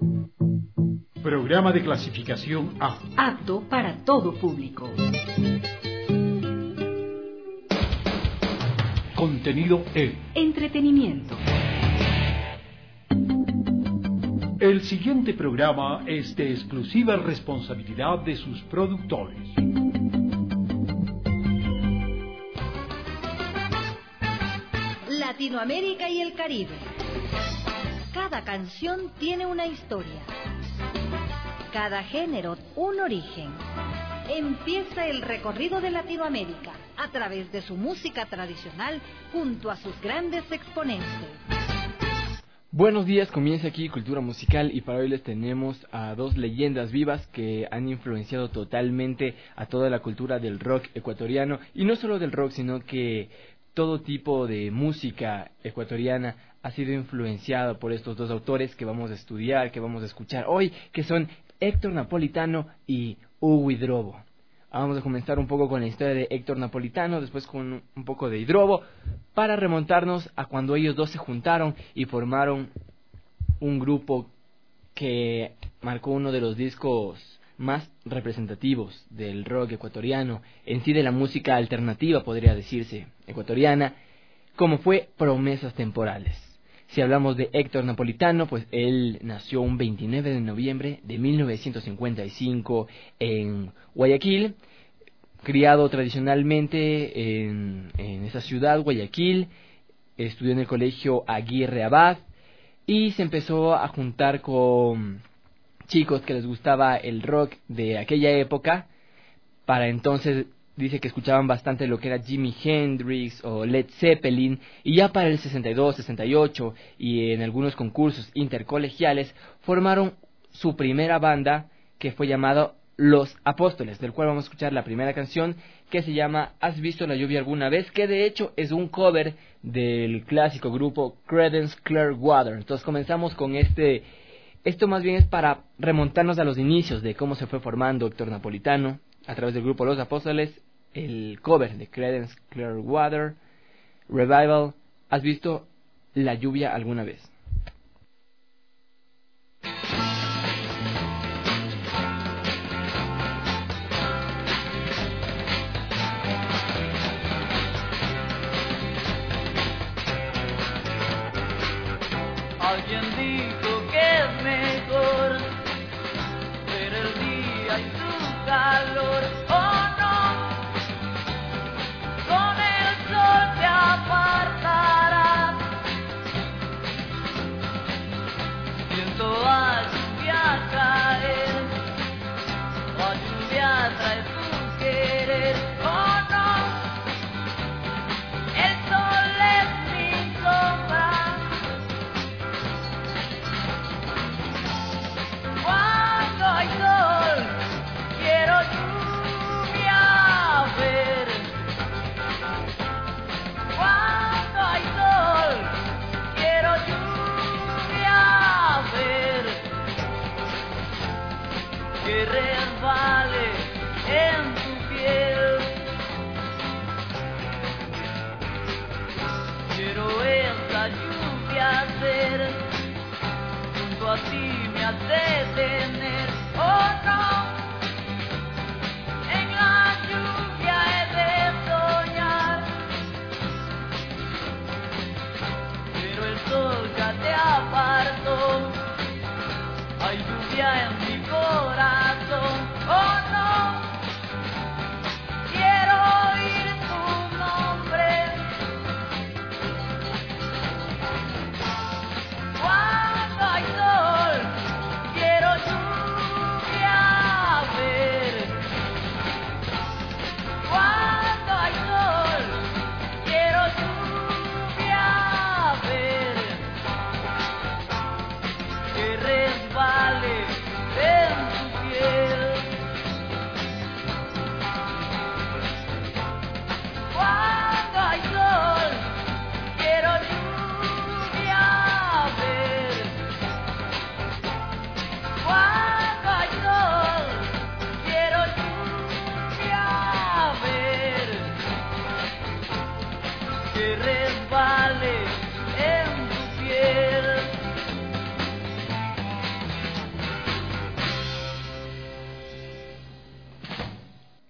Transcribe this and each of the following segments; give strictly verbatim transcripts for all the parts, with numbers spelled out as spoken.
Programa de clasificación A. Apto para todo público. Contenido E. Entretenimiento. El siguiente programa es de exclusiva responsabilidad de sus productores. Latinoamérica y el Caribe. Cada canción tiene una historia. Cada género un origen. Empieza el recorrido de Latinoamérica a través de su música tradicional junto a sus grandes exponentes. Buenos días, comienza aquí Cultura Musical y para hoy les tenemos a dos leyendas vivas que han influenciado totalmente a toda la cultura del rock ecuatoriano y no solo del rock, sino que todo tipo de música ecuatoriana ha sido influenciado por estos dos autores que vamos a estudiar, que vamos a escuchar hoy, que son Héctor Napolitano y Hugo Hidrobo. Vamos a comenzar un poco con la historia de Héctor Napolitano, después con un poco de Hidrobo, para remontarnos a cuando ellos dos se juntaron y formaron un grupo que marcó uno de los discos más representativos del rock ecuatoriano, en sí de la música alternativa, podría decirse, ecuatoriana, como fue Promesas Temporales. Si hablamos de Héctor Napolitano, pues él nació un veintinueve de noviembre de mil novecientos cincuenta y cinco en Guayaquil, criado tradicionalmente en, en esa ciudad, Guayaquil, estudió en el colegio Aguirre Abad y se empezó a juntar con chicos que les gustaba el rock de aquella época. Para entonces dice que escuchaban bastante lo que era Jimi Hendrix o Led Zeppelin, y ya para el sesenta y dos, sesenta y ocho y en algunos concursos intercolegiales formaron su primera banda que fue llamado Los Apóstoles, del cual vamos a escuchar la primera canción que se llama ¿Has visto la lluvia alguna vez?, que de hecho es un cover del clásico grupo Creedence Clearwater. Entonces comenzamos con este Esto más bien es para remontarnos a los inicios de cómo se fue formando Héctor Napolitano a través del grupo Los Apóstoles, el cover de Creedence Clearwater Revival, ¿Has visto la lluvia alguna vez? Alguien dijo que es mejor ver el día y su calor, oh no, con el sol te apartarás. Siento a lluvia caer, a lluvia trae su querer, oh no, el sol es mi sombra. Cuando hay sol, quiero lluvia ver. Cuando hay sol, quiero lluvia ver. Que resbale en tu piel. Quiero esa lluvia ser. Junto a ti me hace tener, oh no, en la lluvia he de soñar, pero el sol ya te apartó, hay lluvia en mi corazón, oh no, quiero oír tu nombre. Cuando hay sol, quiero lluvia ver. Cuando hay sol, quiero lluvia ver. Que resbale en tu piel.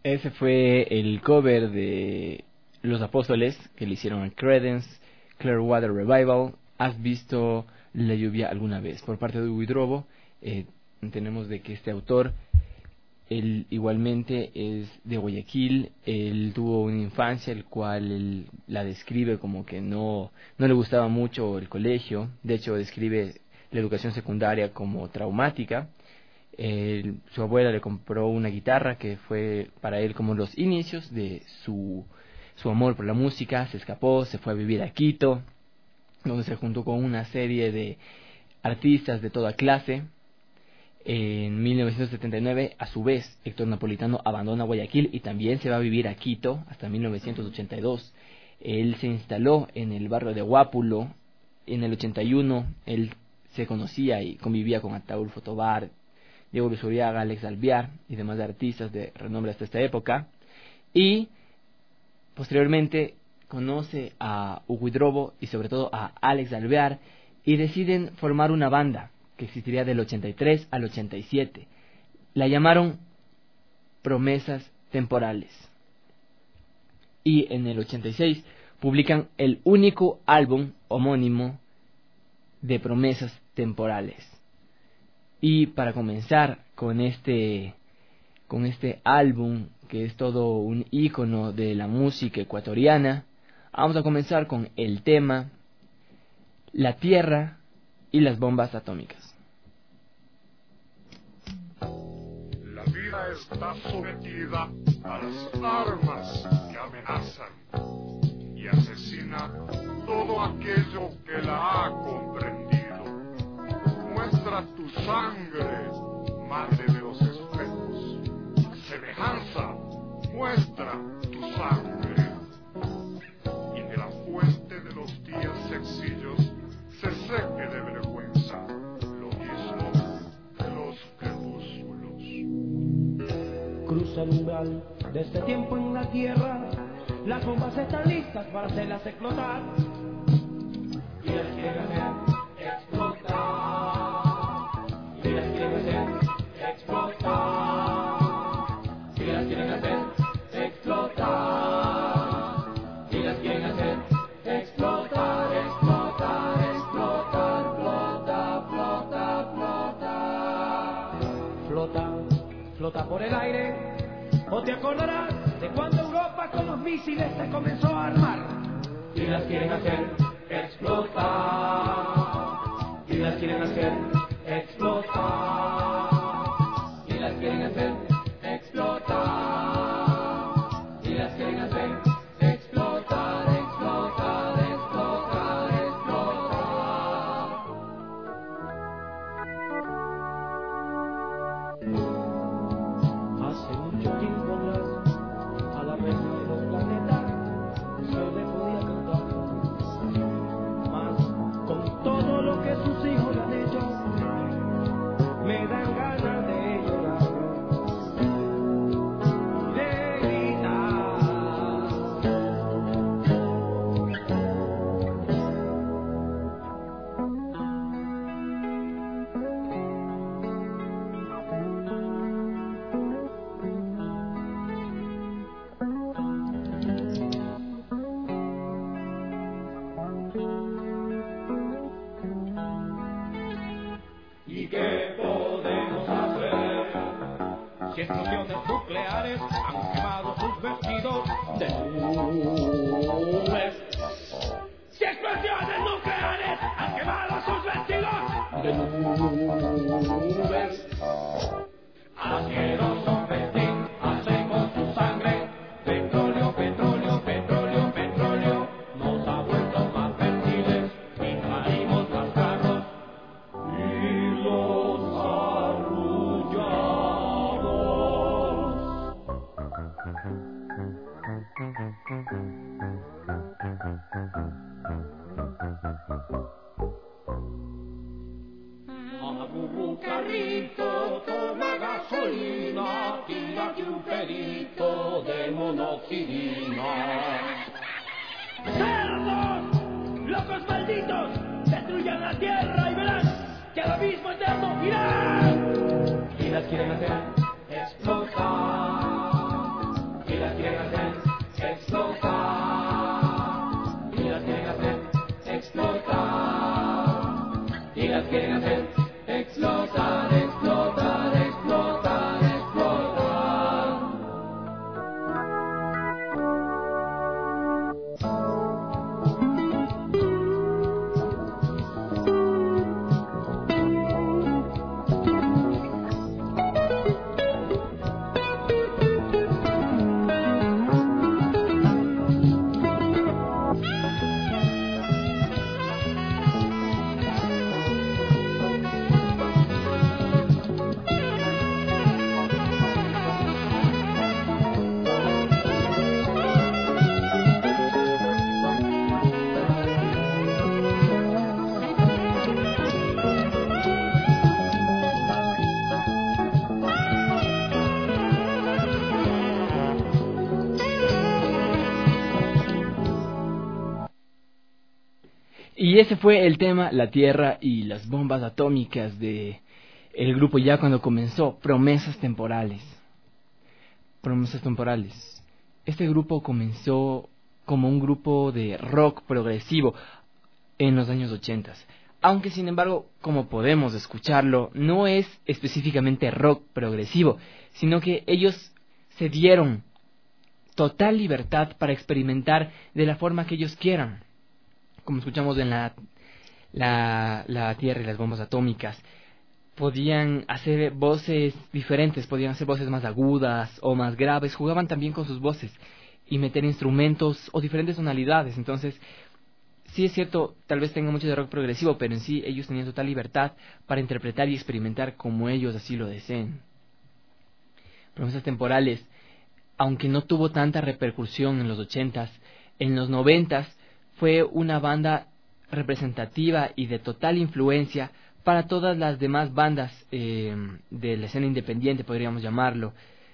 Ese fue el cover de Los Apóstoles que le hicieron a Creedence Clearwater Revival. ¿Has visto la lluvia alguna vez? Por parte de Huidrobo, eh, tenemos de que este autor, él igualmente es de Guayaquil. Él tuvo una infancia el cual él la describe como que no, no le gustaba mucho el colegio. De hecho, describe la educación secundaria como traumática. Eh, su abuela le compró una guitarra que fue para él como los inicios de su, su amor por la música. Se escapó, se fue a vivir a Quito, donde se juntó con una serie de artistas de toda clase. En mil novecientos setenta y nueve, a su vez, Héctor Napolitano abandona Guayaquil y también se va a vivir a Quito hasta mil novecientos ochenta y dos. Él se instaló en el barrio de Guápulo. En el ochenta y uno, él se conocía y convivía con Ataúlfo Tobar, Diego Luis Uriaga, Alex Alvear y demás artistas de renombre hasta esta época. Y posteriormente conoce a Huidrobo y sobre todo a Alex Alvear y deciden formar una banda que existiría del ochenta y tres al ochenta y siete. La llamaron Promesas Temporales. Y en el ochenta y seis publican el único álbum homónimo de Promesas Temporales. Y para comenzar con este con este álbum, que es todo un ícono de la música ecuatoriana, vamos a comenzar con el tema La Tierra y las bombas atómicas. La vida está sometida a las armas que amenazan y asesina todo aquello que la ha comprendido. Muestra tu sangre, madre de los espejos. Semejanza, muestra tu sangre. Y que la fuente de los días sencillos se seque de vergüenza, lo mismo que los crepúsculos. Cruza el umbral de este tiempo en la tierra, las bombas están listas para hacerlas explotar. Y las quieren hacer explotar. Y las quieren hacer explotar. Y las quieren hacer explotar. Y las quieren hacer explotar, explotar, explotar, flota, flota, flota. Flota, flota por el aire. O te acordarás de cuando Europa con los misiles se comenzó a armar. Y las quieren hacer explotar. Y las quieren hacer explotar. Y las quieren hacer explotar. Y las quieren hacer explotar, explotar, explotar, explotar. Hace mucho tiempo atrás, a la mesa de los planetas se le podía cantar, mas con todo lo que sus hijos le han hecho, me dan ganas de llorar y de gritar. ¿Y qué podemos hacer si explosiones nucleares han quemado sus vestidos de nubes? Si explosiones nucleares han quemado sus vestidos de nubes. Asqueroso festín hacen con su sangre. Petróleo, petróleo, petróleo, petróleo. Nos ha vuelto más fértiles y traímos más carros. Y los arrullados. Abu carrito, toma gasolina, tírate un pedito de monoxidina. ¡Cerdos! ¡Locos malditos! Destruyan la tierra y verán que al abismo eterno irán. Y las quieren hacer explotar. Y ese fue el tema, la Tierra y las bombas atómicas de el grupo ya cuando comenzó, Promesas Temporales. Promesas Temporales. Este grupo comenzó como un grupo de rock progresivo en los años ochentas. Aunque sin embargo, como podemos escucharlo, no es específicamente rock progresivo, sino que ellos se dieron total libertad para experimentar de la forma que ellos quieran. Como escuchamos en la, la, la Tierra y las bombas atómicas, podían hacer voces diferentes, podían hacer voces más agudas o más graves, jugaban también con sus voces y meter instrumentos o diferentes tonalidades. Entonces, sí es cierto, tal vez tenga mucho de rock progresivo, pero en sí ellos tenían total libertad para interpretar y experimentar como ellos así lo deseen. Promesas Temporales, aunque no tuvo tanta repercusión en los ochentas, en los noventas fue una banda representativa y de total influencia para todas las demás bandas eh, de la escena independiente, podríamos llamarlo.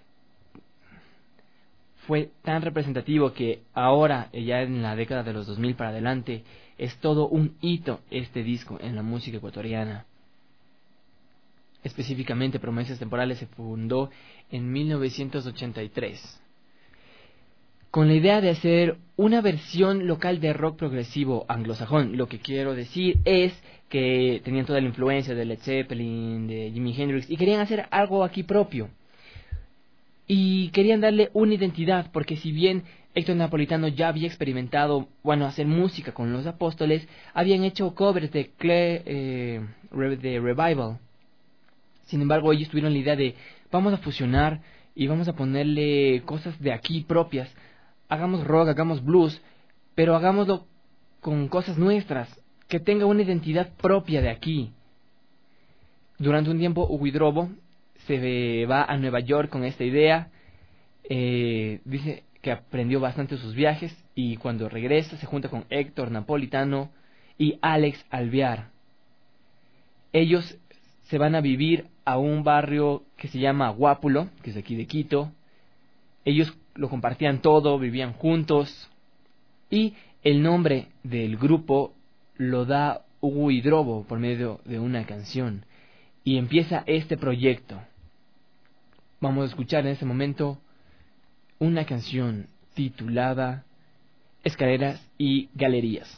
Fue tan representativo que ahora, ya en la década de los dos mil para adelante, es todo un hito este disco en la música ecuatoriana. Específicamente, Promesas Temporales se fundó en mil novecientos ochenta y tres, con la idea de hacer una versión local de rock progresivo anglosajón. Lo que quiero decir es que tenían toda la influencia de Led Zeppelin, de Jimi Hendrix, y querían hacer algo aquí propio. Y querían darle una identidad, porque si bien Héctor Napolitano ya había experimentado, bueno, hacer música con Los Apóstoles, habían hecho covers de, Cle, eh, de Revival. Sin embargo, ellos tuvieron la idea de, vamos a fusionar y vamos a ponerle cosas de aquí propias. Hagamos rock, hagamos blues, pero hagámoslo con cosas nuestras, que tenga una identidad propia de aquí. Durante un tiempo, Hugo Hidrobo se va a Nueva York con esta idea. Eh, dice que aprendió bastante sus viajes y cuando regresa se junta con Héctor Napolitano y Alex Alvear. Ellos se van a vivir a un barrio que se llama Guápulo, que es de aquí de Quito. Ellos lo compartían todo, vivían juntos, y el nombre del grupo lo da Hugo Hidrobo por medio de una canción, y empieza este proyecto. Vamos a escuchar en este momento una canción titulada Escaleras y Galerías.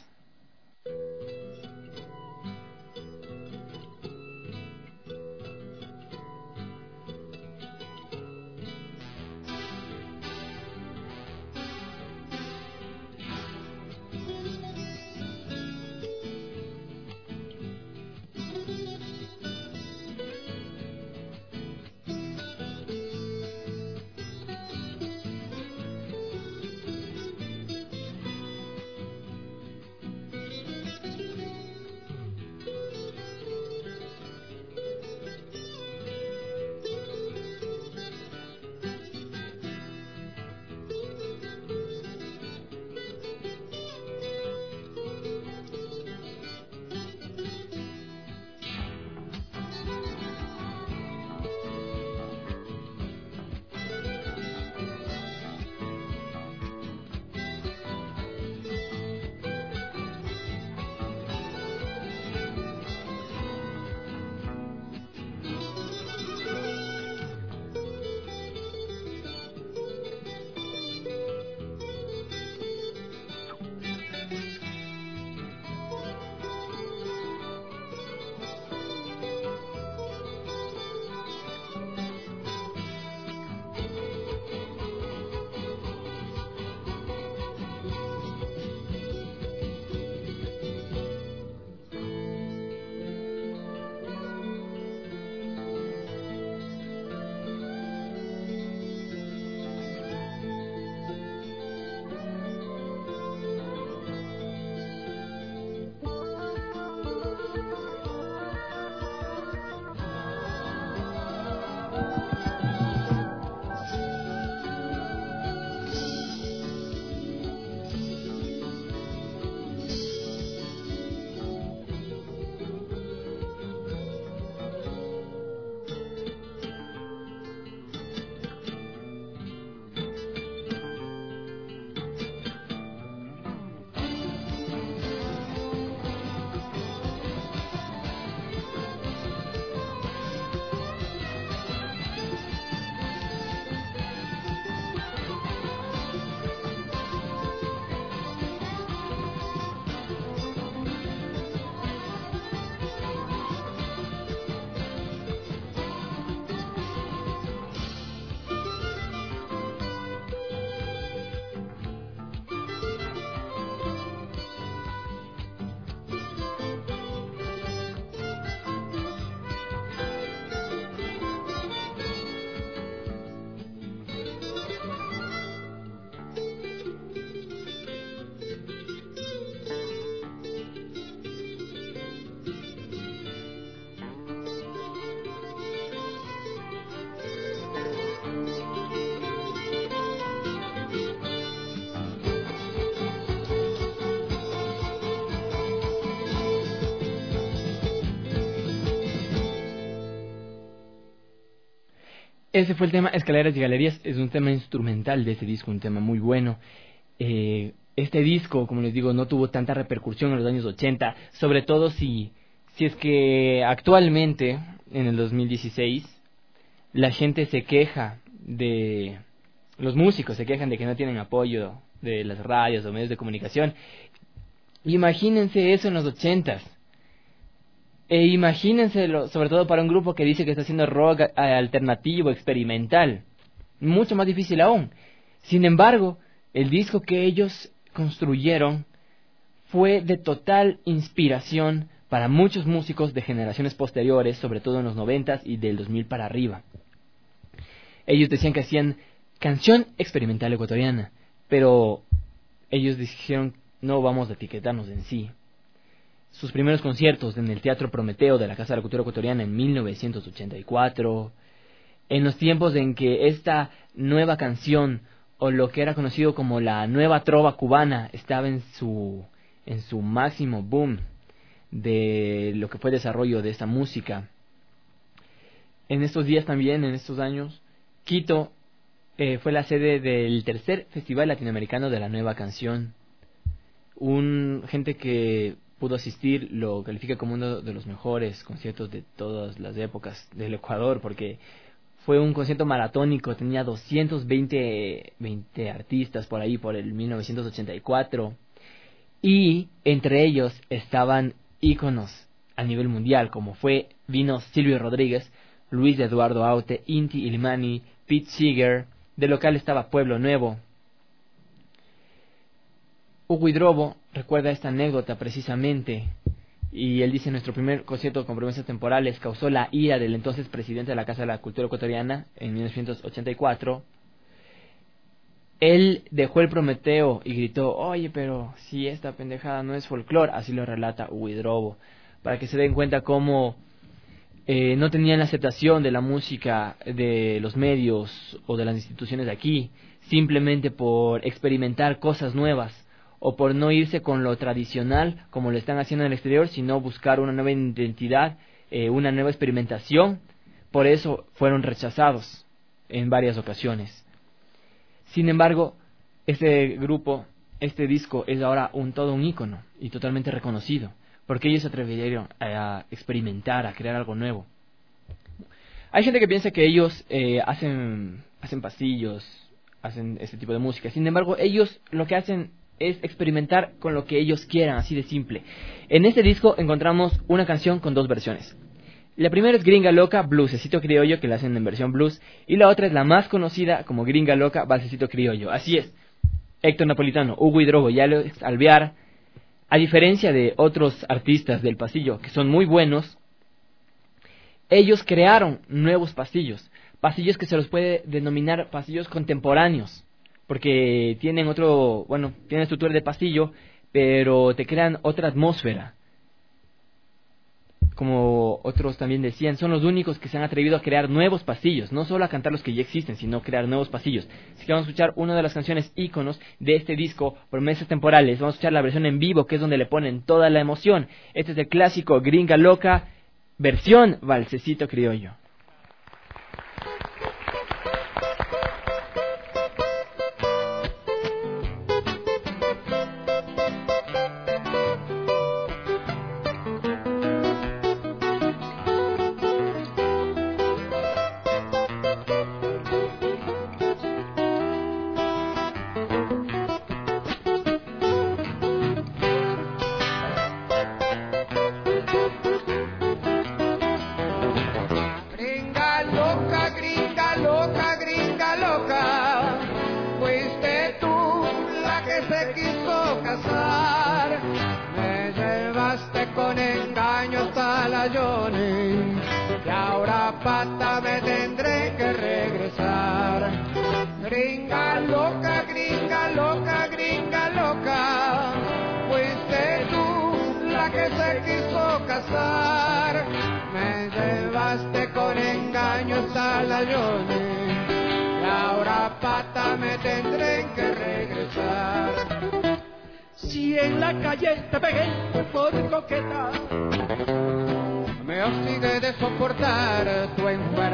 Ese fue el tema Escaleras y Galerías. Es un tema instrumental de ese disco, un tema muy bueno. Eh, este disco, como les digo, no tuvo tanta repercusión en los años ochenta, sobre todo si, si es que actualmente, en el dos mil dieciséis, la gente se queja de... Los músicos se quejan de que no tienen apoyo de las radios o medios de comunicación. Imagínense eso en los ochentas. E imagínense, sobre todo para un grupo que dice que está haciendo rock alternativo, experimental. Mucho más difícil aún. Sin embargo, el disco que ellos construyeron fue de total inspiración para muchos músicos de generaciones posteriores, sobre todo en los noventas y del dos mil para arriba. Ellos decían que hacían canción experimental ecuatoriana, pero ellos dijeron no vamos a etiquetarnos en sí. Sus primeros conciertos en el Teatro Prometeo de la Casa de la Cultura Ecuatoriana en mil novecientos ochenta y cuatro, en los tiempos en que esta nueva canción, o lo que era conocido como la nueva trova cubana, estaba en su, en su máximo boom de lo que fue el desarrollo de esta música. En estos días también, en estos años, Quito eh, fue la sede del tercer Festival Latinoamericano de la Nueva Canción. Un gente que pudo asistir lo califica como uno de los mejores conciertos de todas las épocas del Ecuador, porque fue un concierto maratónico, tenía doscientos veinte artistas por ahí, por el mil novecientos ochenta y cuatro, y entre ellos estaban íconos a nivel mundial, como fue, vino Silvio Rodríguez, Luis Eduardo Aute, Inti Illimani, Pete Seeger, de local estaba Pueblo Nuevo. Hugo Hidrobo recuerda esta anécdota precisamente, y él dice: nuestro primer concierto con promesas temporales causó la ira del entonces presidente de la Casa de la Cultura Ecuatoriana en mil novecientos ochenta y cuatro. Él dejó el Prometeo y gritó: oye, pero si esta pendejada no es folclore. Así lo relata Hugo Hidrobo, para que se den cuenta cómo eh, no tenían la aceptación de la música de los medios o de las instituciones de aquí, simplemente por experimentar cosas nuevas, o por no irse con lo tradicional como lo están haciendo en el exterior, sino buscar una nueva identidad, eh, una nueva experimentación. Por eso fueron rechazados en varias ocasiones. Sin embargo, este grupo, este disco es ahora un todo un ícono y totalmente reconocido, porque ellos se atrevieron a experimentar, a crear algo nuevo. Hay gente que piensa que ellos eh, hacen, hacen pasillos, hacen este tipo de música. Sin embargo, ellos lo que hacen es experimentar con lo que ellos quieran, así de simple. En este disco encontramos una canción con dos versiones. La primera es Gringa Loca, Bluesecito Criollo, que la hacen en versión blues, y la otra es la más conocida como Gringa Loca, Valsecito Criollo. Así es, Héctor Napolitano, Hugo Hidrobo y Alex Alvear, a diferencia de otros artistas del pasillo que son muy buenos, ellos crearon nuevos pasillos, pasillos que se los puede denominar pasillos contemporáneos, porque tienen otro, bueno, tienen estructura de pasillo, pero te crean otra atmósfera. Como otros también decían, son los únicos que se han atrevido a crear nuevos pasillos, no solo a cantar los que ya existen, sino crear nuevos pasillos. Así que vamos a escuchar una de las canciones íconos de este disco, Promesas Temporales. Vamos a escuchar la versión en vivo, que es donde le ponen toda la emoción. Este es el clásico Gringa Loca, versión Valsecito Criollo. Y ahora pata me tendré que regresar. Gringa loca, gringa loca, gringa loca, fuiste tú la que se quiso casar. Me llevaste con engaños a la Yoni y ahora pata me tendré que regresar. Si en la calle te pegué por coqueta, me hostigué de soportar tu enferma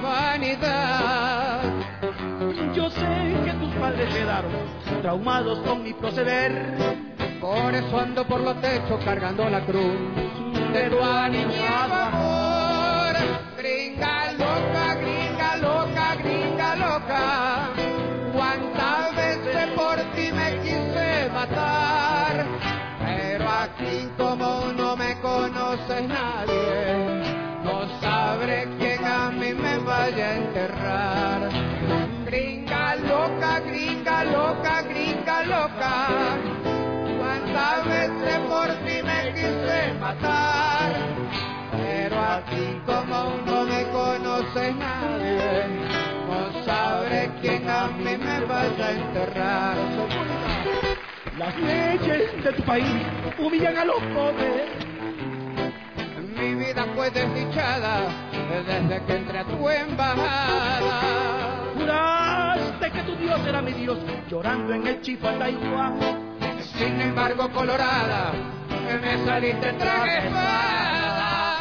vanidad. Yo sé que tus padres quedaron traumados con mi proceder. Por eso ando por los techos cargando la cruz de tu aniñado amor. Gringa loca, gringa loca, gringa loca. Cuántas veces por ti me quise matar, pero aquí como no me conoces nadie, no sabré quién a mí me vaya a enterrar. Gringa loca, gringa loca, gringa loca. Cuántas veces por ti me quise matar, pero aquí como no me conoces nadie, no sabré quién a mí me vaya a enterrar. Las leyes de tu país humillan a los pobres. Mi vida fue desdichada desde que entré a tu embajada. Juraste que tu Dios era mi Dios, llorando en el Chifatayhuá. Sin embargo, colorada, que me saliste traje espada.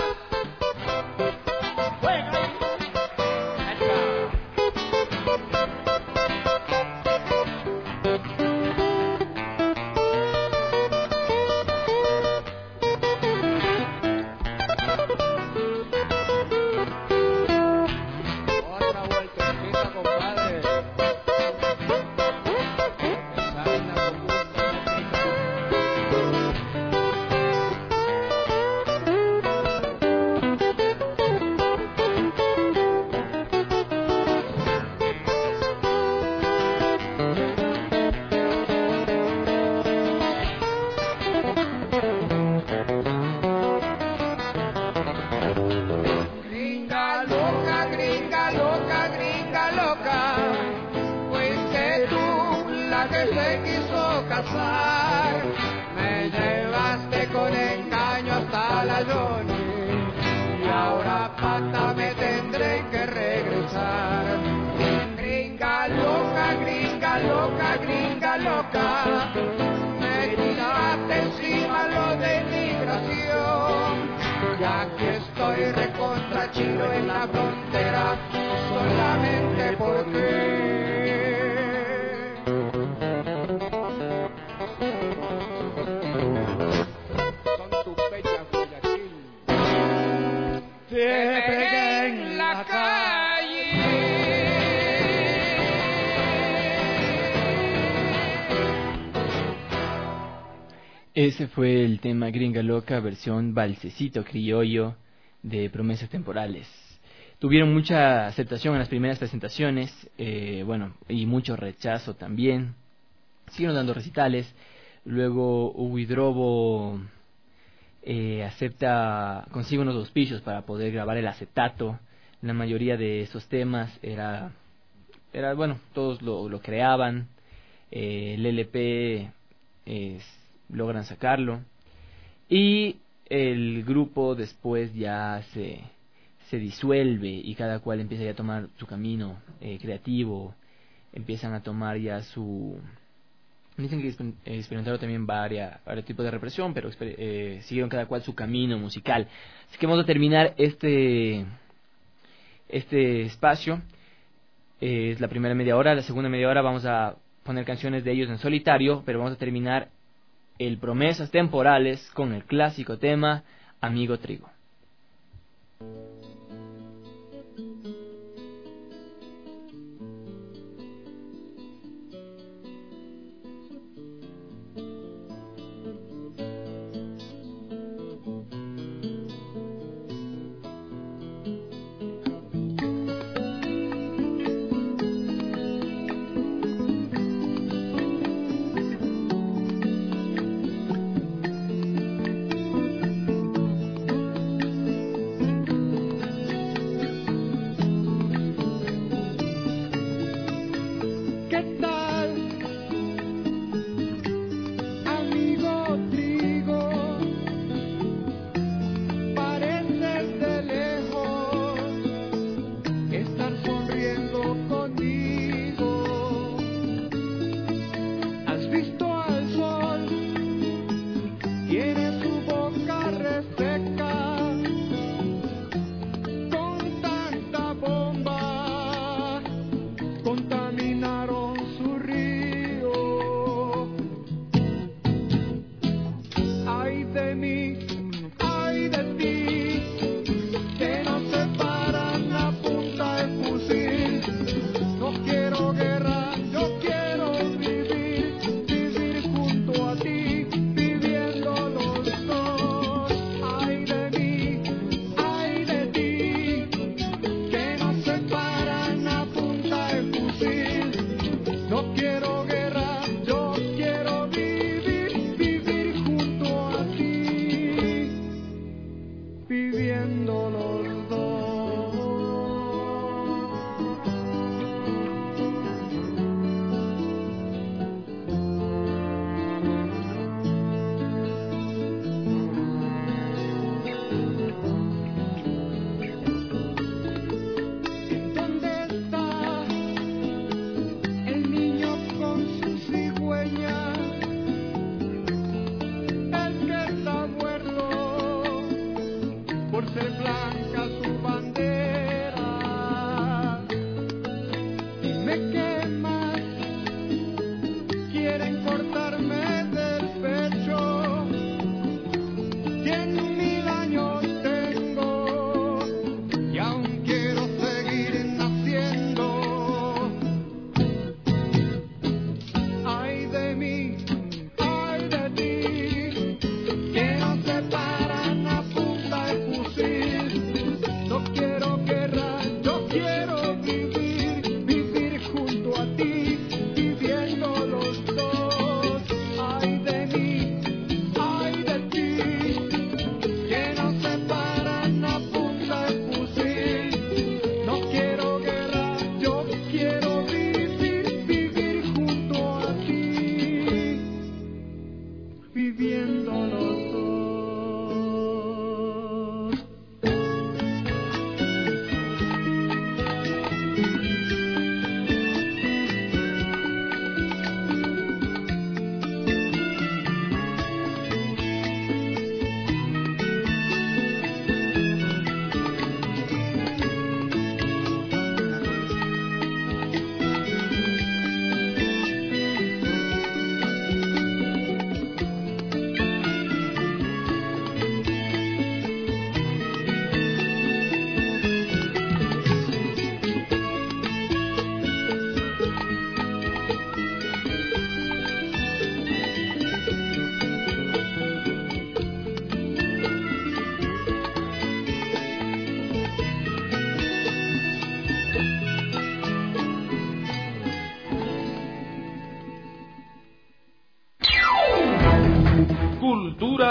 Otra vueltecita, compadre. Gringa loca, gringa loca, gringa loca, fuiste tú la que se quiso casar. Me llevaste con engaño hasta la Johnny y ahora pata me tendré que regresar. Gringa loca, gringa loca, gringa loca, me tiraste encima lo de migración. Y aquí estoy recontra chilo en la frontera, solamente por son tus bellas Guayaquil. Te pegué en la calle. Ese fue el tema Gringa Loca, versión balsecito criollo de Promesas Temporales. Tuvieron mucha aceptación en las primeras presentaciones, eh, bueno, y mucho rechazo también. Siguieron dando recitales. Luego Hugo Hidrobo eh, acepta, consigue unos auspicios para poder grabar el acetato. La mayoría de esos temas era, era bueno, todos lo, lo creaban. Eh, el L P es... logran sacarlo y el grupo después ya se, se disuelve y cada cual empieza ya a tomar su camino eh, creativo, empiezan a tomar ya su... Dicen que experimentaron también varias, varios tipos de represión, pero eh, siguieron cada cual su camino musical. Así que vamos a terminar este, este espacio. Eh, es la primera media hora, la segunda media hora vamos a poner canciones de ellos en solitario, pero vamos a terminar el Promesas Temporales con el clásico tema Amigo Trigo.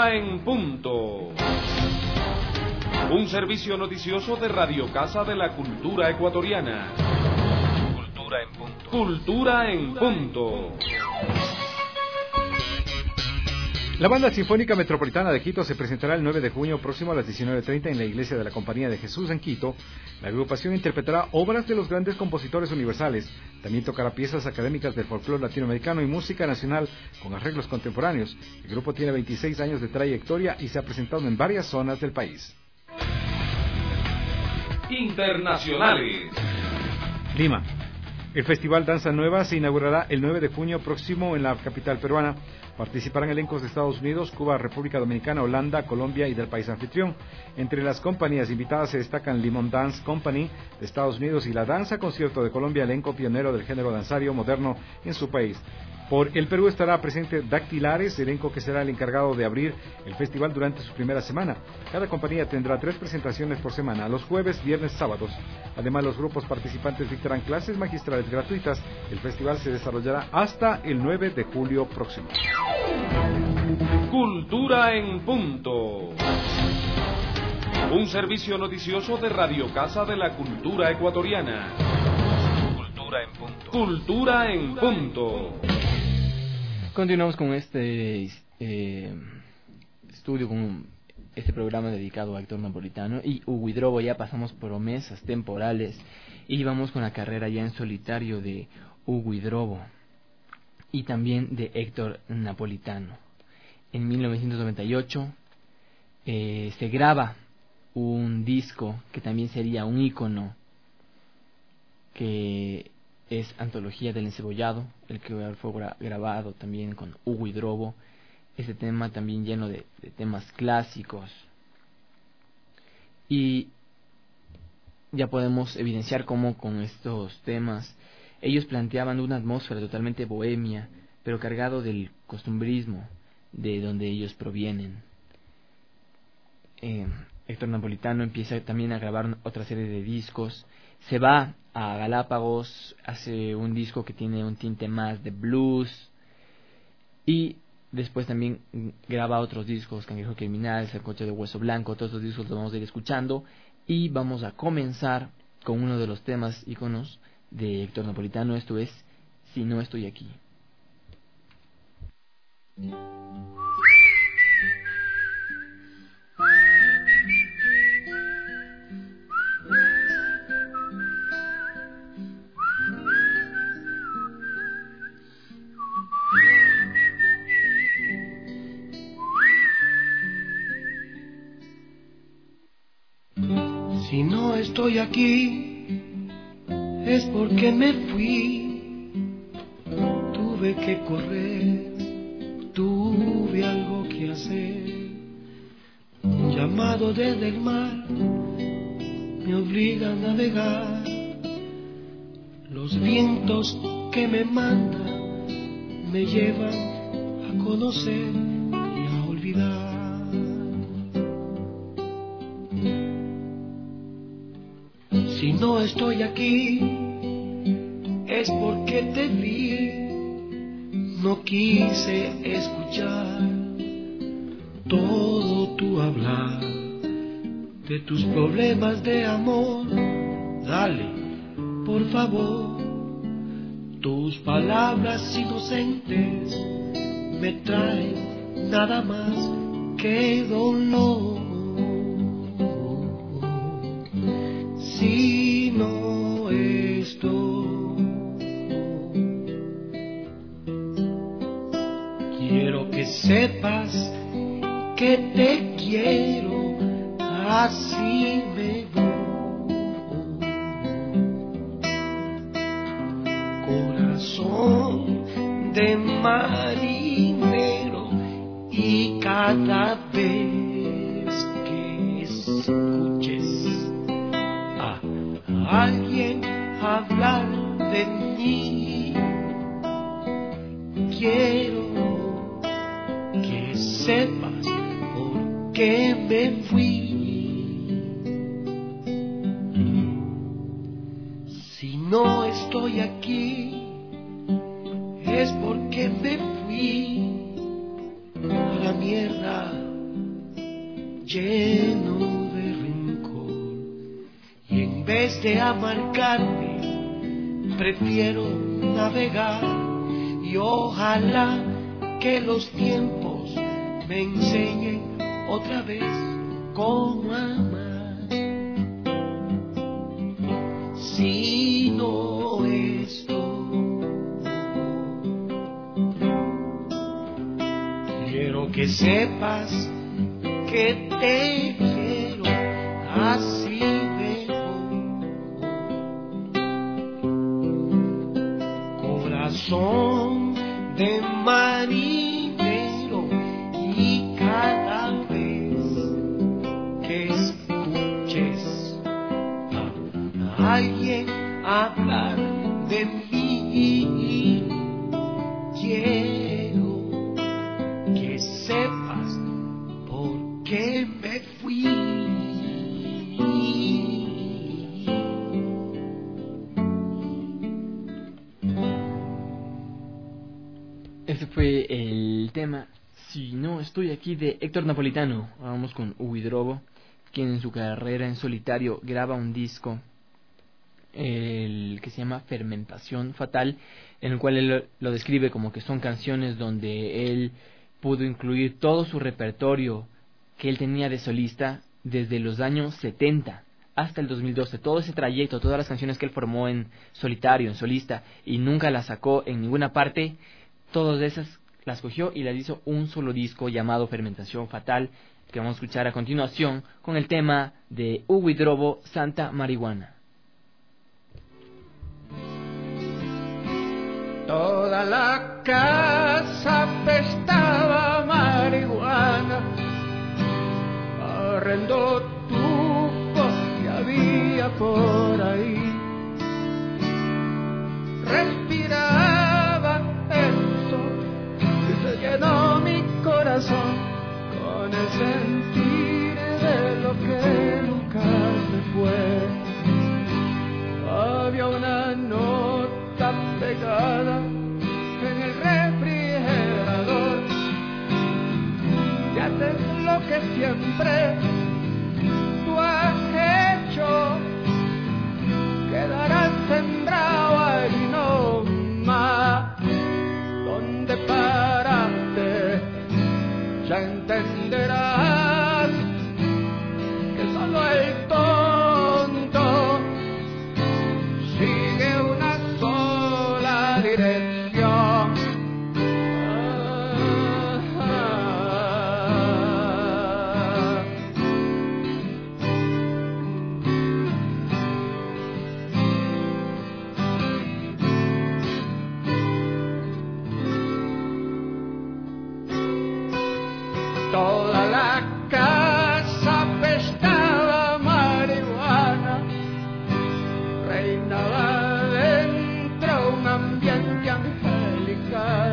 Cultura en punto. Un servicio noticioso de Radio Casa de la Cultura Ecuatoriana. Cultura en punto. Cultura en punto. La Banda Sinfónica Metropolitana de Quito se presentará el nueve de junio próximo a las diecinueve treinta en la Iglesia de la Compañía de Jesús en Quito. La agrupación interpretará obras de los grandes compositores universales. También tocará piezas académicas del folclore latinoamericano y música nacional con arreglos contemporáneos. El grupo tiene veintiséis años de trayectoria y se ha presentado en varias zonas del país. Internacionales. Lima. El Festival Danza Nueva se inaugurará el nueve de junio próximo en la capital peruana. Participarán elencos de Estados Unidos, Cuba, República Dominicana, Holanda, Colombia y del país anfitrión. Entre las compañías invitadas se destacan Limón Dance Company de Estados Unidos y la Danza Concierto de Colombia, elenco pionero del género danzario moderno en su país. Por el Perú estará presente Dactilares, elenco que será el encargado de abrir el festival durante su primera semana. Cada compañía tendrá tres presentaciones por semana, los jueves, viernes, sábados. Además, los grupos participantes dictarán clases magistrales gratuitas. El festival se desarrollará hasta el nueve de julio próximo. Cultura en punto. Un servicio noticioso de Radio Casa de la Cultura Ecuatoriana. Cultura en punto. Cultura en punto. Continuamos con este eh, estudio, con este programa dedicado a Héctor Napolitano y Hugo Hidrobo. Ya pasamos promesas temporales y vamos con la carrera ya en solitario de Hugo Hidrobo y también de Héctor Napolitano. En mil novecientos noventa y ocho eh, se graba un disco que también sería un ícono, que es Antología del Encebollado, el que fue gra- grabado también con Hugo Hidrobo. Este tema también lleno de, de temas clásicos. Y ya podemos evidenciar cómo con estos temas ellos planteaban una atmósfera totalmente bohemia, pero cargado del costumbrismo de donde ellos provienen. Eh, Héctor Napolitano empieza también a grabar otra serie de discos. Se va a Galápagos, hace un disco que tiene un tinte más de blues y después también graba otros discos, Cangrejo Criminal, El Coche de Hueso Blanco. Todos estos discos los vamos a ir escuchando y vamos a comenzar con uno de los temas íconos de Héctor Napolitano. Esto es Si no estoy aquí. Si no estoy aquí es porque me fui, tuve que correr, tuve algo que hacer. Un llamado desde el mar me obliga a navegar, los vientos que me mandan me llevan a conocer y a olvidar. Si no estoy aquí es porque te vi, no quise escuchar todo tu hablar de tus problemas de amor. Dale, por favor, tus palabras inocentes me traen nada más que dolor. Si no estoy, quiero que sepas que te quiero, así me voy. Corazón de marinero, y cada vez que escuches alguien hablar de mí, quiero que sepas por qué me fui. Si no estoy aquí es porque me fui a la mierda lleno de rencor. Y en vez de amargarme, prefiero navegar. Y ojalá que los tiempos me enseñen otra vez cómo amar. Si no estoy, quiero que sepas que te quiero así mejor. Corazón de marinero, y cada vez que escuches a alguien hablar de mí, quiero que sepas por qué me fui. Ese fue el tema Si no estoy aquí de Héctor Napolitano. Vamos con Ubi Drobo, quien en su carrera en solitario graba un disco el que se llama Fermentación Fatal, en el cual él lo describe como que son canciones donde él pudo incluir todo su repertorio que él tenía de solista desde los años setenta hasta el dos mil doce, todo ese trayecto, todas las canciones que él formó en solitario, en solista, y nunca las sacó en ninguna parte. Todas esas las cogió y las hizo un solo disco llamado Fermentación Fatal, que vamos a escuchar a continuación con el tema de Ubi Drobo, Santa Marihuana. Toda la casa apestaba marihuana, horrendo tufo que había por ahí. Respiraba eso y se llenó mi corazón con el sentir de lo que nunca se fue. Había una nota pegada en el refrigerador, y haces lo que siempre tú has hecho, quedarás sembrado ahí no más. Donde paraste ya entenderás que solo el tonto sigue una sola dirección. Ah, ah. Toda la casa apestaba marihuana, reinaba dentro un ambiente angelical.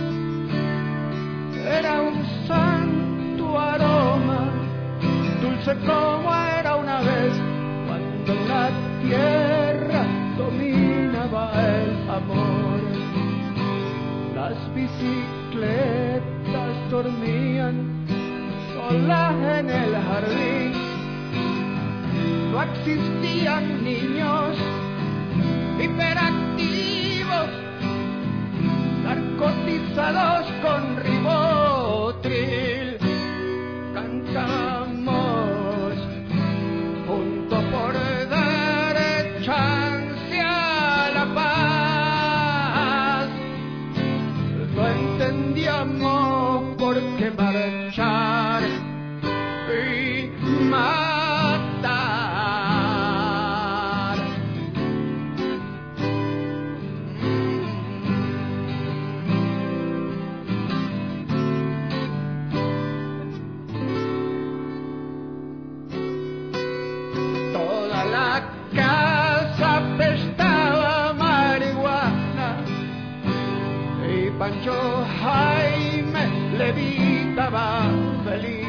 Era un santo aroma, dulce como era una vez, cuando la tierra dominaba el amor. Las bicicletas dormían solas en el jardín, no existían niños hiperactivos, narcotizados con ribotril. Cantamos juntos por dar chance a la paz. No entendíamos por qué marchar y matar. Toda la casa apestaba marihuana, y Pancho Jaime levitaba feliz,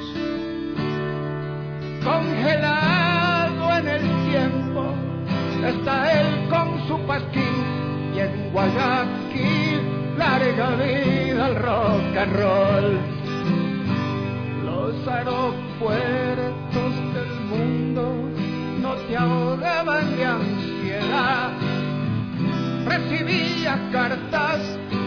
congelado en el tiempo está él con su pasquín, y en Guayaquil larga vida al rock and roll. Los aeropuertos del mundo no te ahogaban de ansiedad. Recibía cartas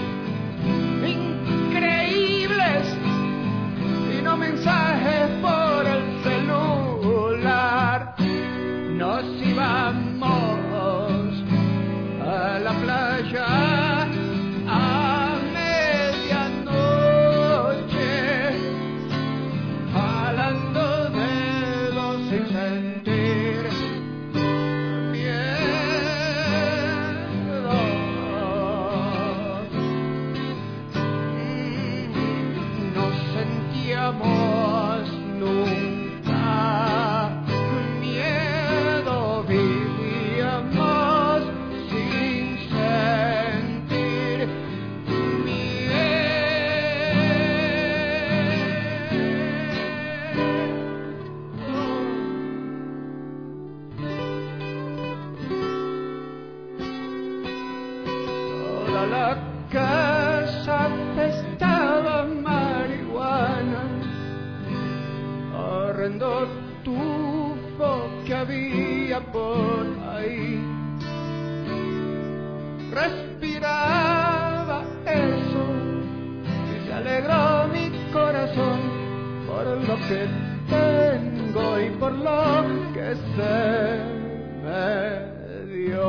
increíbles y no mensajes por el celular. Nos íbamos a la playa a medianoche, jalando dedos sin sentir miedo. No sentíamos nunca miedo, vivíamos sin sentir Toda la casa apestaba a marihuana, horrendo tufo que había por ahí. Respiraba eso y se alegró mi corazón por lo que tengo y por lo que se me dio.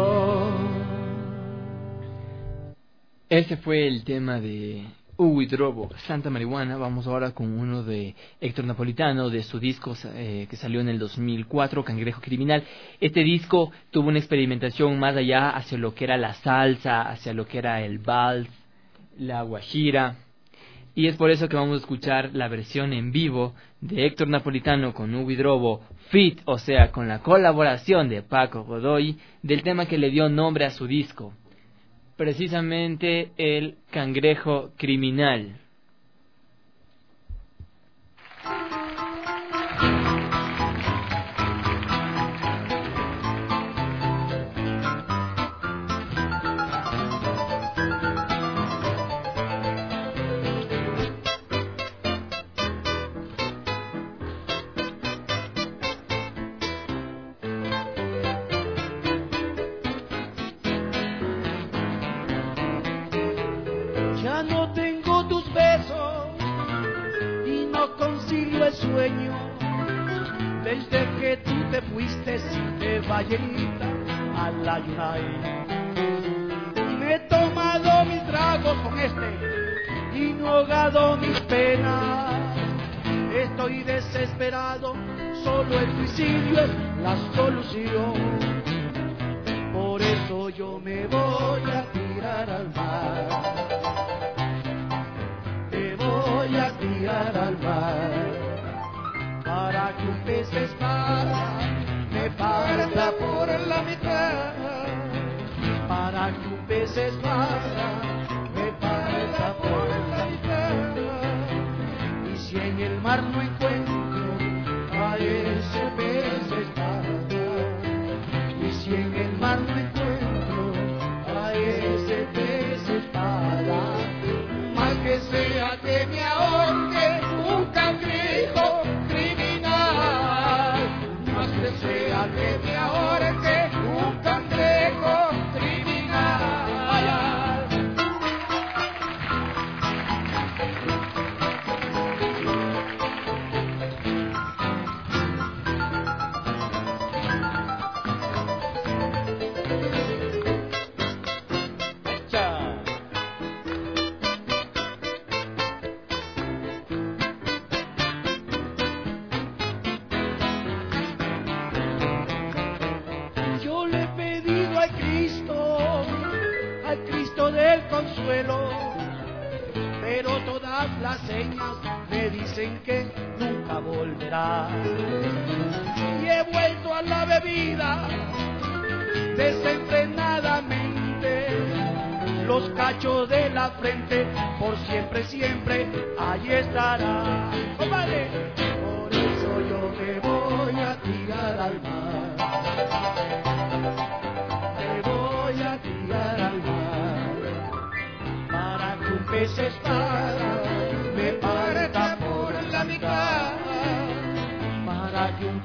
Ese fue el tema de Hugo Hidrobo, Santa Marihuana. Vamos ahora con uno de Héctor Napolitano, de su disco eh, que salió en el dos mil cuatro, Cangrejo Criminal. Este disco tuvo una experimentación más allá hacia lo que era la salsa, hacia lo que era el vals, la guajira. Y es por eso que vamos a escuchar la versión en vivo de Héctor Napolitano con Hugo Hidrobo, feat, o sea, con la colaboración de Paco Godoy, del tema que le dio nombre a su disco, precisamente el Cangrejo Criminal. Ya no tengo tus besos y no concilio el sueño. Desde que tú te fuiste de ballenita a la Yunay, y me he tomado mis tragos con este y no ahogado mis penas. Estoy desesperado, solo el suicidio es la solución. Por eso yo me voy a tirar al mar. Voy a tirar al mar para que un pez espada me parta por la mitad, para que un pez espada me parta por la mitad. Y si en el mar no encuentro a ese pez espada, y si en el mar no encuentro a ese pez espada, más que sea que me ahorque un cangrejo criminal, más que sea que me ahorque un cangrejo criminal. Pero todas las señas me dicen que nunca volverá. Y he vuelto a la bebida desenfrenadamente. Los cachos de la frente por siempre, siempre allí estará. Oh, vale. Por eso yo me voy a tirar al mar. Me voy a tirar al mar. Para que un pez espada me parta por la mitad,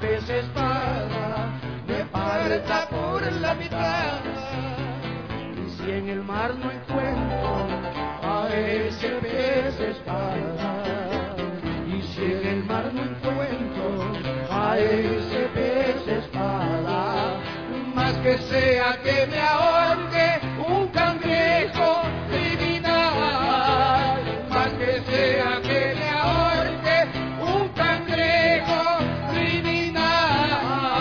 pez espada me parta por la mitad. Y si en el mar no encuentro a ese pez espada, y si en el mar no encuentro a ese pez espada, más que sea que me ahorque un cangrejo criminal, más que sea que me ahorque un cangrejo criminal.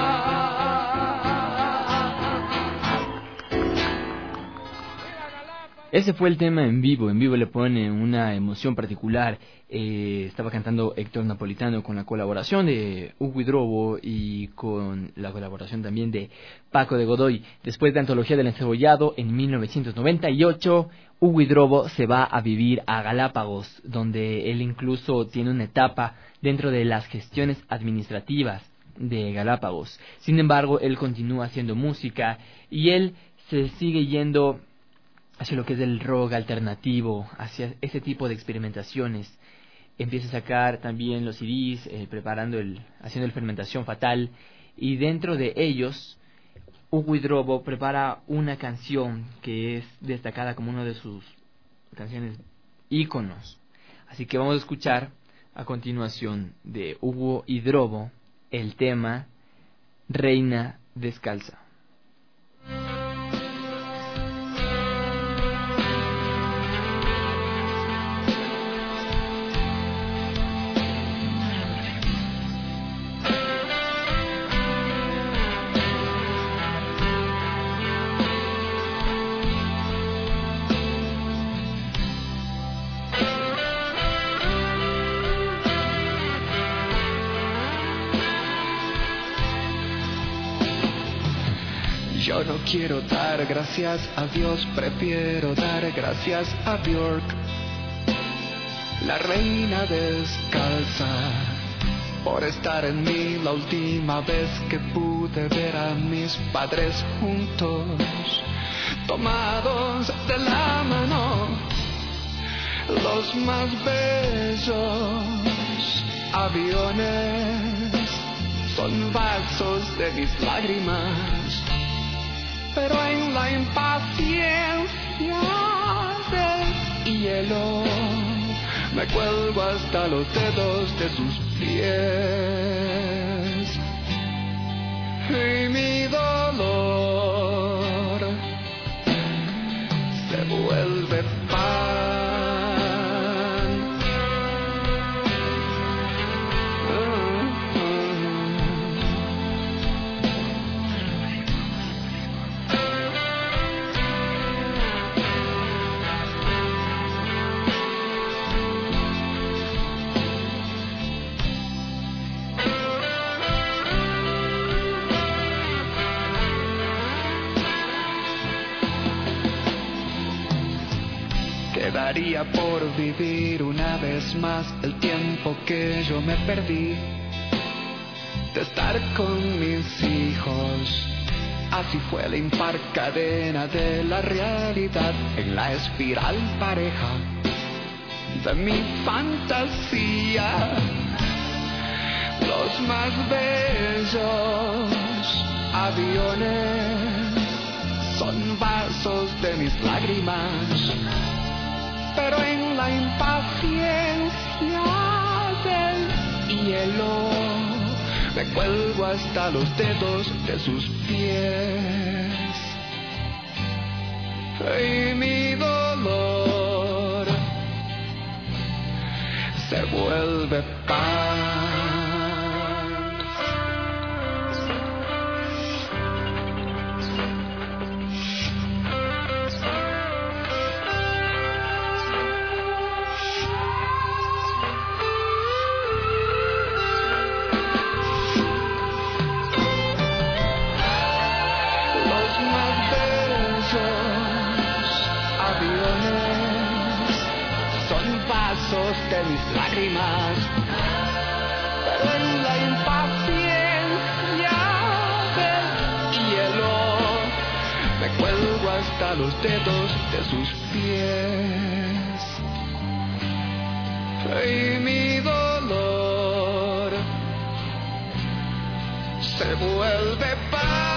Ese fue el tema en vivo. En vivo le pone una emoción particular. Eh, estaba cantando Héctor Napolitano con la colaboración de Hugo Hidrobo y con la colaboración también de Paco de Godoy. Después de Antología del Encebollado, en mil novecientos noventa y ocho, Hugo Hidrobo se va a vivir a Galápagos, donde él incluso tiene una etapa dentro de las gestiones administrativas de Galápagos. Sin embargo, él continúa haciendo música y él se sigue yendo hacia lo que es el rock alternativo, hacia ese tipo de experimentaciones. Empieza a sacar también los C Ds, eh, preparando el, haciendo el Fermentación Fatal, y dentro de ellos, Hugo Hidrobo prepara una canción que es destacada como una de sus canciones íconos. Así que vamos a escuchar a continuación de Hugo Hidrobo el tema Reina Descalza. Yo no quiero dar gracias a Dios, prefiero dar gracias a Björk, la reina descalza, por estar en mí la última vez que pude ver a mis padres juntos, tomados de la mano, los más bellos aviones son vasos de mis lágrimas. Pero en la impaciencia del hielo me cuelgo hasta los dedos de sus pies. Y mi dolor se vuelve pan. Daría por vivir una vez más el tiempo que yo me perdí de estar con mis hijos. Así fue la impar cadena de la realidad en la espiral pareja de mi fantasía. Los más bellos aviones son vasos de mis lágrimas. Pero en la impaciencia del hielo me cuelgo hasta los dedos de sus pies. Y mi dolor se vuelve pan. De mis lágrimas, pero en la impaciencia del hielo me cuelgo hasta los dedos de sus pies. Y mi dolor se vuelve paz.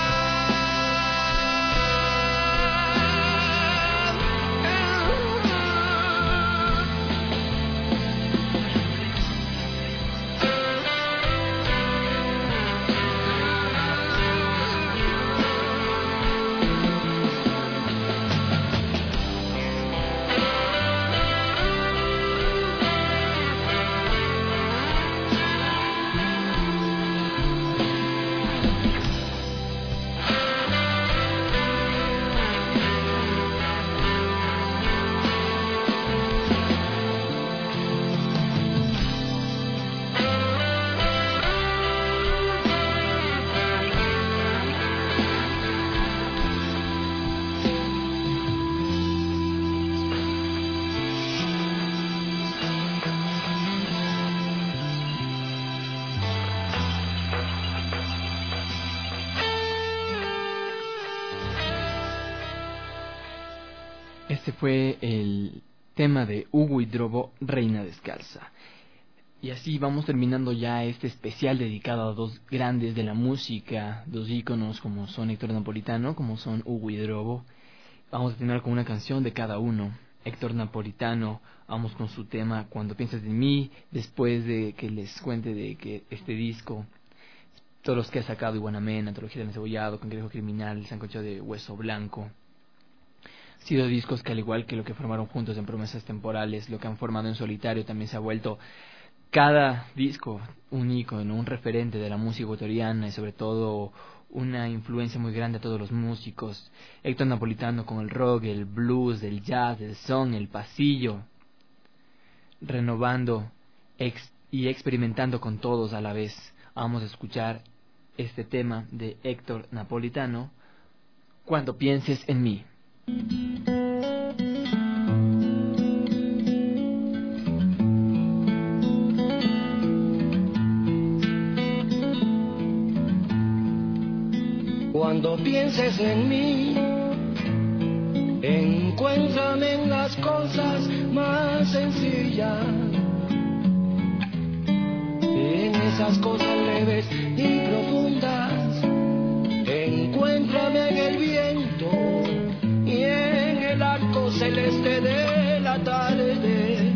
Este fue el tema de Hugo y Drobo, Reina Descalza. Y así vamos terminando ya este especial dedicado a dos grandes de la música, dos íconos como son Héctor Napolitano, como son Hugo y Drobo. Vamos a terminar con una canción de cada uno. Héctor Napolitano, vamos con su tema Cuando piensas en mí, después de que les cuente de que este disco, todos los que ha sacado Iguanamena, Antología del Encebollado, Cangrejo Criminal, Sancocho de Hueso Blanco, sido discos que al igual que lo que formaron juntos en Promesas Temporales, lo que han formado en solitario también se ha vuelto cada disco un ícono, un referente de la música ecuatoriana y sobre todo una influencia muy grande a todos los músicos. Héctor Napolitano con el rock, el blues, el jazz, el son, el pasillo, renovando ex y experimentando con todos a la vez. Vamos a escuchar este tema de Héctor Napolitano, Cuando pienses en mí. Cuando pienses en mí, encuéntrame en las cosas más sencillas, en esas cosas leves y profundas. Encuéntrame en el viento y en el arco celeste de la tarde,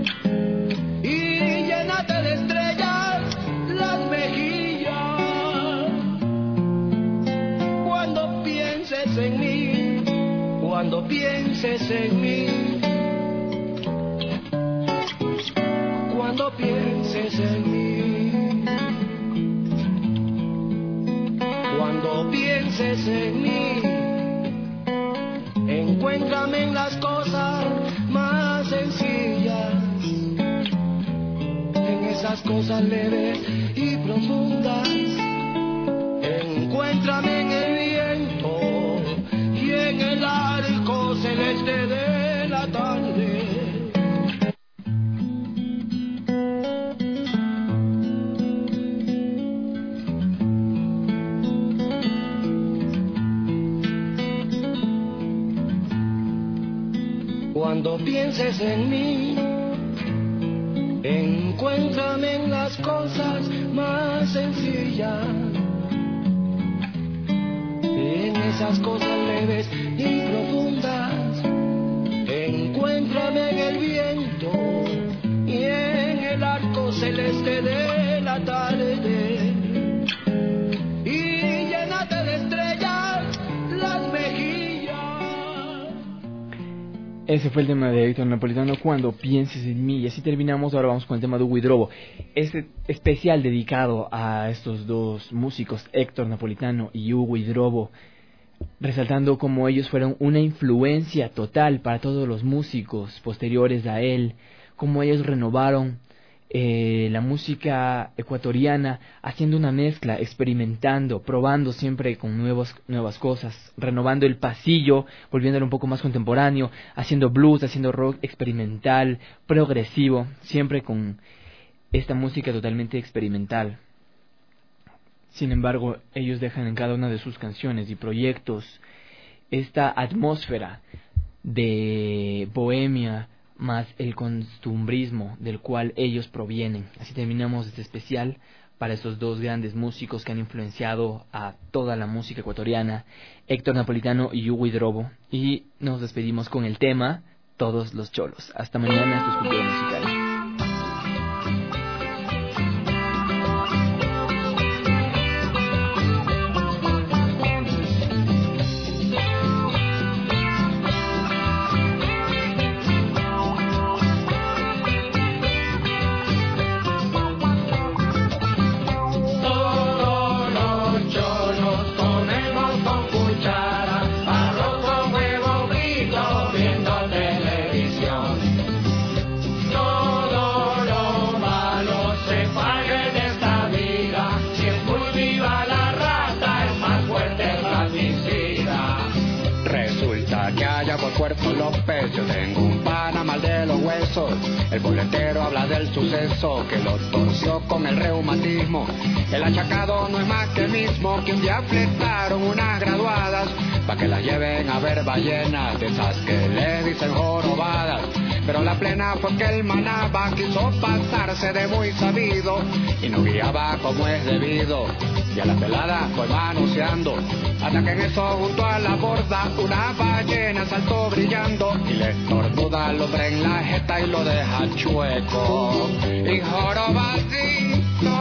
y llénate de estrellas las mejillas. Cuando pienses en mí, cuando pienses en mí, cuando pienses en mí, cuando pienses en mí, encuéntrame en las cosas más sencillas, en esas cosas leves y profundas. Encuéntrame en el viento y en el arco celeste de la tarde. Cuando pienses en mí, encuéntrame en las cosas más sencillas, en esas cosas leves y profundas. Encuéntrame en el viento y en el arco celeste de la tarde, y llénate de estrellas las mejillas. Ese fue el tema de Héctor Napolitano, Cuando pienses en mí. Y así terminamos. Ahora vamos con el tema de Hugo y Drobo. Este especial dedicado a estos dos músicos, Héctor Napolitano y Hugo y Drobo, resaltando cómo ellos fueron una influencia total para todos los músicos posteriores a él, cómo ellos renovaron eh, la música ecuatoriana, haciendo una mezcla, experimentando, probando siempre con nuevos, nuevas cosas, renovando el pasillo, volviéndolo un poco más contemporáneo, haciendo blues, haciendo rock experimental, progresivo, siempre con esta música totalmente experimental. Sin embargo, ellos dejan en cada una de sus canciones y proyectos esta atmósfera de bohemia más el costumbrismo del cual ellos provienen. Así terminamos este especial para estos dos grandes músicos que han influenciado a toda la música ecuatoriana, Héctor Napolitano y Hugo Hidrobo. Y nos despedimos con el tema Todos los Cholos. Hasta mañana, esto es Cultura Musical. Puerto López, yo tengo un pana mal de los huesos. El boletero habla del suceso que lo torció con el reumatismo. El achacado no es más que el mismo que un día fletaron unas graduadas pa' que las lleven a ver ballenas, de esas que le dicen jorobadas. Pero la plena fue que el manaba quiso pasarse de muy sabido y no guiaba como es debido. Y a la pelada fue manoseando, hasta que en eso junto a la borda una ballena saltó brillando y le estornuda al hombre en la jeta y lo deja chueco. Y jorobadito,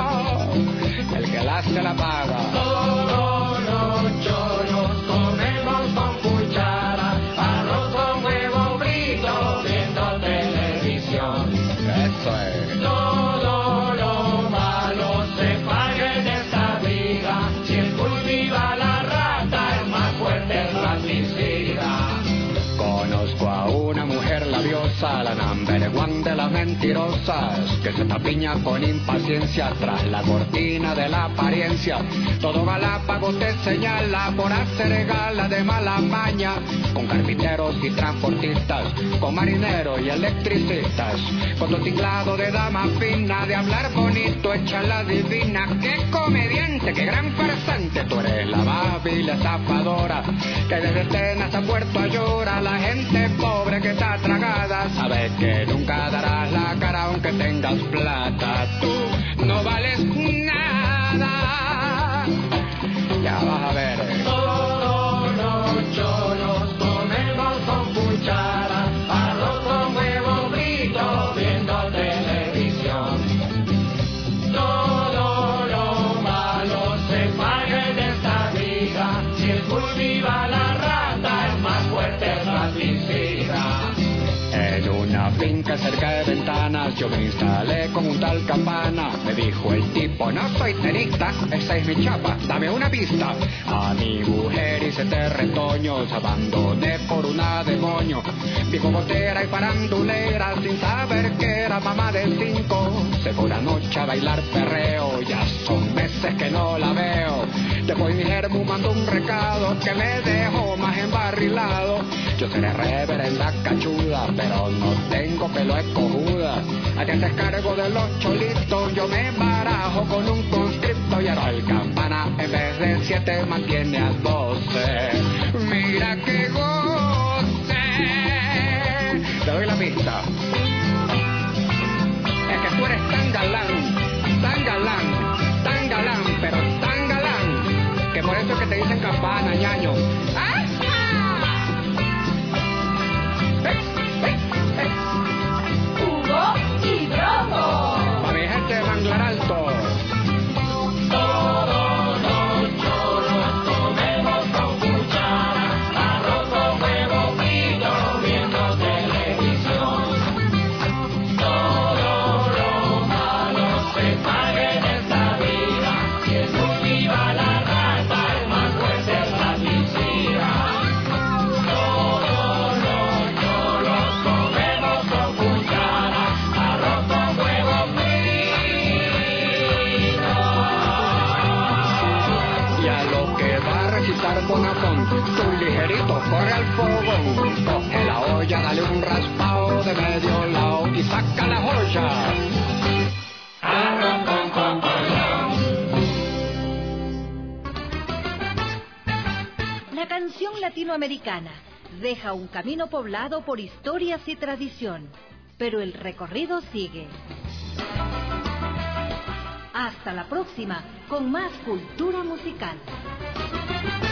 el que la hace la paga. Todos los cholos comemos con cuchara, arroz con huevo frito, viendo televisión. Eso es. Todo lo malo se paga en esta vida, si el cultiva la rata, el más fuerte es la suicida. Conozco a una mujer labiosa, la number one de las mentirosas, que se tapiña con impaciencia tras la cortina de la apariencia. Todo galápago te señala por hacer gala de mala maña, con carpinteros y transportistas, con marineros y electricistas, con tu tinglado de dama fina, de hablar bonito, hecha la divina. ¡Qué comediante, qué gran farsante! Tú eres la más vil estafadora, que desde Tena hasta Puerto Ayora, la gente pobre que está tragada, sabes que nunca darás la cara aunque tengas plata. Tú no vales nada. Ya vas a ver. Todos los cholos comemos con cuchara, arroz con huevo frito, viendo televisión. Todo lo malo se paga en esta vida, si el cultiva la rata, el más fuerte es la suicida. En una finca cerca de Ventanas yo me instalé con un tal Campana. Me dijo el tipo, no soy tenista, esa es mi chapa, dame una pista. A mi mujer hice tres retoños, abandoné por una demonio. Dijo botera y farandulera, sin saber que era mamá de cinco. Se fue una noche a bailar perreo, ya son meses que no la veo. Después mi germu mandó un recado que me dejó más embarrilado. Yo seré reverenda cachuda, pero no tengo pelo escojuda. A que te cargo de los cholitos, yo me barajo con un conscripto. Y ahora el Campana en vez de siete mantiene a doce. Mira que goce. Te doy la pista. Es que tú eres tan galán, tan galán, tan galán, pero tan galán, que por eso es que te dicen Campana, ñaño. ¡Ah! Hugo Hidrobo. Pa' mi gente de Manglar Alto. Todos los cholos comemos con cuchara, arroz con huevo frito, viendo televisión. Todo lo malo se paga en esta vida, si el cultiva la rata, el más fuerte es la suicida. Todos los cholos comemos con cuchara, arroz con huevo frito. Y a lo que va a recitar Bonafont, tú ligerito corre al fogón, coge la olla, dale un raspado de medio lado y saca la joya. Arroz con cocolón. La canción latinoamericana deja un camino poblado por historias y tradición, pero el recorrido sigue. Hasta la próxima con más cultura musical.